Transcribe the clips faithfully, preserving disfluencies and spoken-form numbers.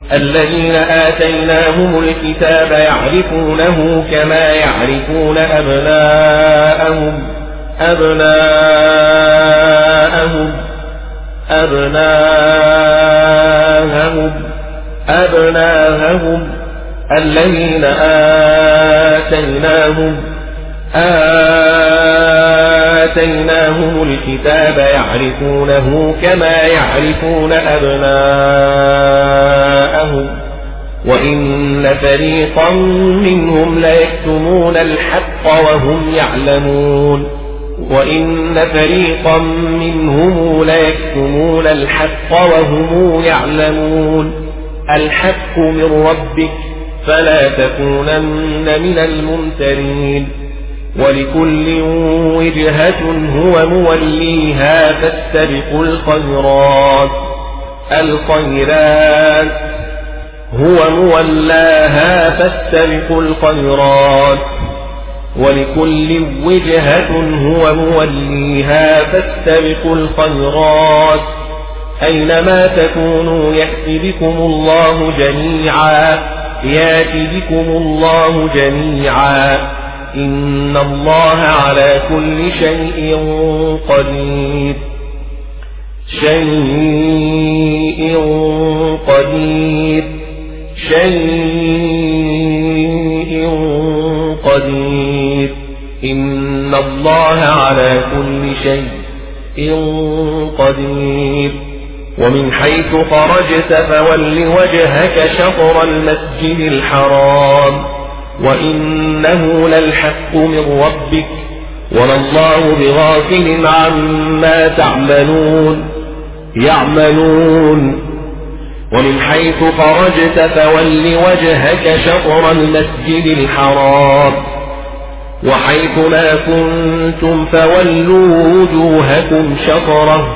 الذين آتيناهم الكتاب يعرفونه كما يعرفون أبناءهم أبناءهم أبناءهم أبناءهم الذين آتيناهم آتيناهم الكتاب يعرفونه كما يعرفون أبناءهم وإن فريقا منهم ليكتمون الحق وهم يعلمون وإن فريقا منهم ليكتمون الحق وهم يعلمون الحق من ربك فلا تكونن من الممترين ولكل وجهة هو موليها فاستبقوا الخيرات الخيرات هو مولاها فاستبقوا الخيرات ولكل وجهة هو موليها فاستبقوا الخيرات أينما تكونوا يأتي بكم الله جميعا يأتي بكم الله جميعا إن الله على كل شيء قدير شيء قدير شيء قدير إن الله على كل شيء قدير ومن حيث خرجت فول وجهك شطر المسجد الحرام وإنه للحق من ربك وما الله بغافل عما تعملون يعملون ومن حيث خرجت فول وجهك شطر المسجد الحرام وحيث ما كنتم فولوا وجوهكم شطره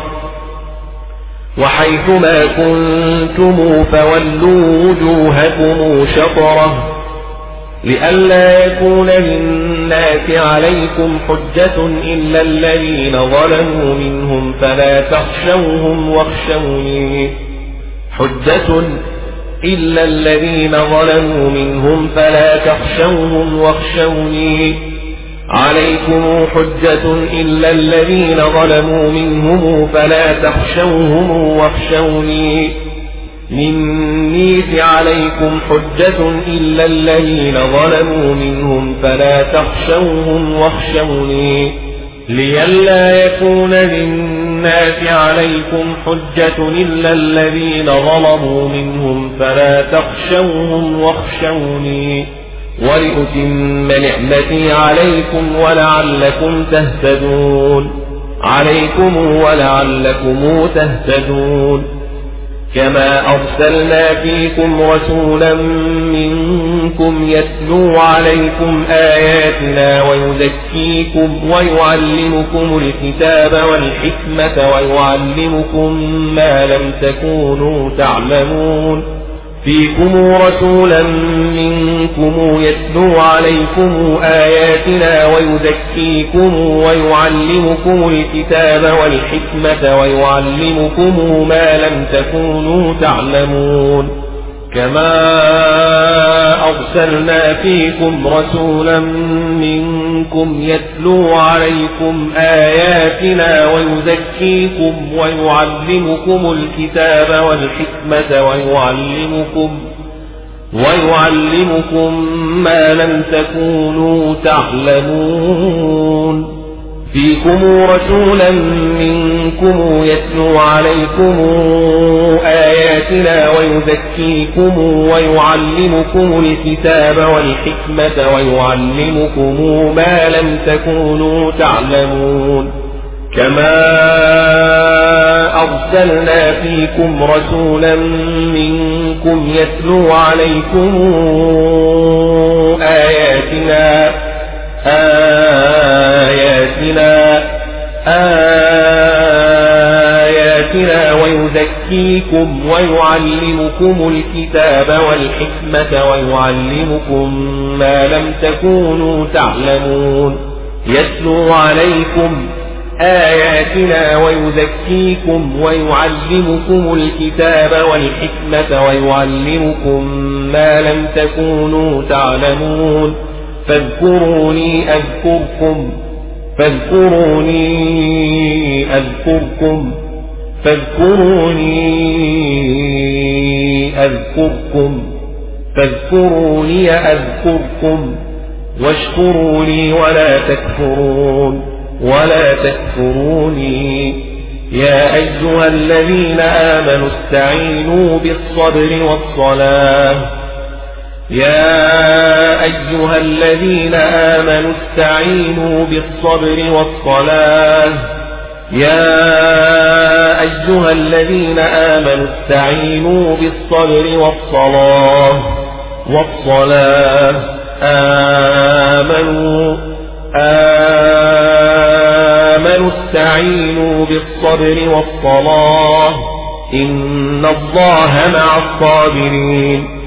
وحيث ما كنتم فولوا وجوهكم شطره لئلا يكون للناس عليكم حجة إلا الذين ظلموا منهم فلا تخشوهم واخشوني حجة إلا الذين ظلموا منهم فلا تخشوهم واخشوني عليكم حجة إلا الذين ظلموا منهم فلا تخشوهم واخشوني مني عليكم حجة إلا الذين ظلموا منهم فلا تخشوهم واخشوني لئلا يكون للناس عليكم حجة إلا الذين ظلموا منهم فلا تخشوهم واخشوني ولأتم نعمتي عليكم ولعلكم تهتدون عليكم ولعلكم تهتدون كما أرسلنا فيكم رسولا منكم يتلو عليكم آياتنا ويزكيكم ويعلمكم الكتاب والحكمة ويعلمكم ما لم تكونوا تعلمون فيكم رسولا منكم يتلو عليكم آياتنا ويزكيكم ويعلمكم الكتاب والحكمة ويعلمكم ما لم تكونوا تعلمون كما أرسلنا فيكم رسولا منكم يتلو عليكم آياتنا ويزكيكم ويعلمكم الكتاب والحكمة ويعلمكم ويعلمكم ما لم تكونوا تعلمون فيكم رسولا منكم يتلو عليكم آياتنا ويزكيكم ويعلمكم الكتاب والحكمة ويعلمكم ما لم تكونوا تعلمون كما أرسلنا فيكم رسولا منكم يتلو عليكم آياتنا آياتنا آياتنا ويزكيكم ويعلمكم الكتاب والحكمة ويعلمكم ما لم تكونوا تعلمون يتلو عليكم آياتنا ويزكيكم ويعلمكم الكتاب والحكمة ويعلمكم ما لم تكونوا تعلمون فاذكروني أذكركم فاذكروني أذكركم فاذكروني أذكركم فاذكروني أذكركم واشكروا لي ولا تكفرون ولا تكفروني يا أيها الذين آمنوا استعينوا بالصبر والصلاة يا أيها الذين آمنوا استعينوا بالصبر والصلاة يا أيها الذين آمنوا استعينوا بالصبر والصلاة والصلاة آمنوا آمنوا استعينوا بالصبر والصلاة إن الله مع الصابرين